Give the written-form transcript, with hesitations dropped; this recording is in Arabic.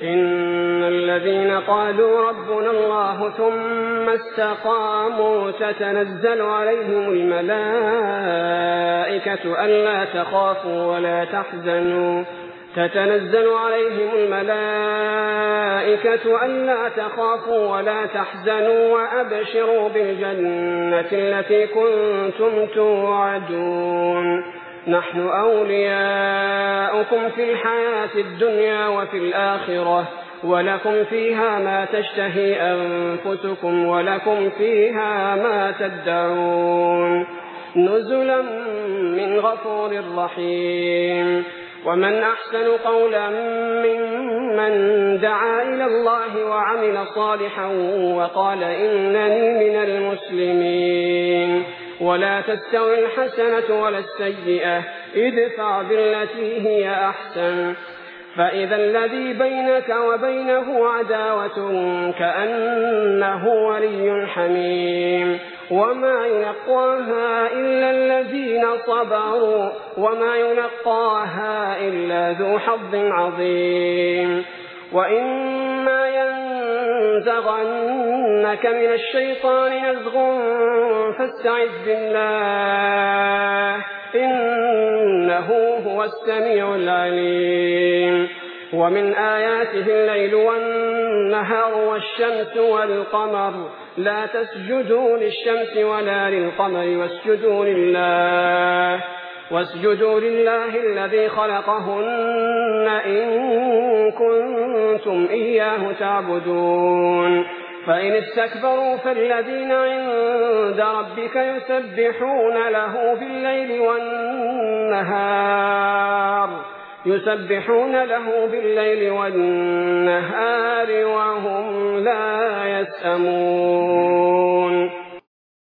إن الذين قالوا ربنا الله ثم استقاموا تتنزل عليهم الملائكة ألا تخافوا ولا تحزنوا وأبشروا بالجنة التي كنتم توعدون نحن أولياؤكم في الحياة الدنيا وفي الآخرة ولكم فيها ما تشتهي أنفسكم ولكم فيها ما تدعون نزلا من غفور رحيم. ومن أحسن قولا ممن دعا إلى الله وعمل صالحا وقال إنني من المسلمين. ولا تستوي الحسنة ولا السيئة ادفع بالتي هي أحسن فإذا الذي بينك وبينه عداوة كأنه ولي حميم. وما يلقاها إلا الذين صبروا وما يلقاها إلا ذو حظ عظيم. وإما ينزغنك من الشيطان نزغ فاستعذ بالله إنه هو السميع العليم. ومن آياته الليل والنهار والشمس والقمر لا تسجدوا للشمس ولا للقمر واسجدوا لله الذي خلقهن إن كنتم إياه تعبدون. فإن استكبروا فالذين عند ربك يسبحون له بالليل والنهار وهم لا يسأمون.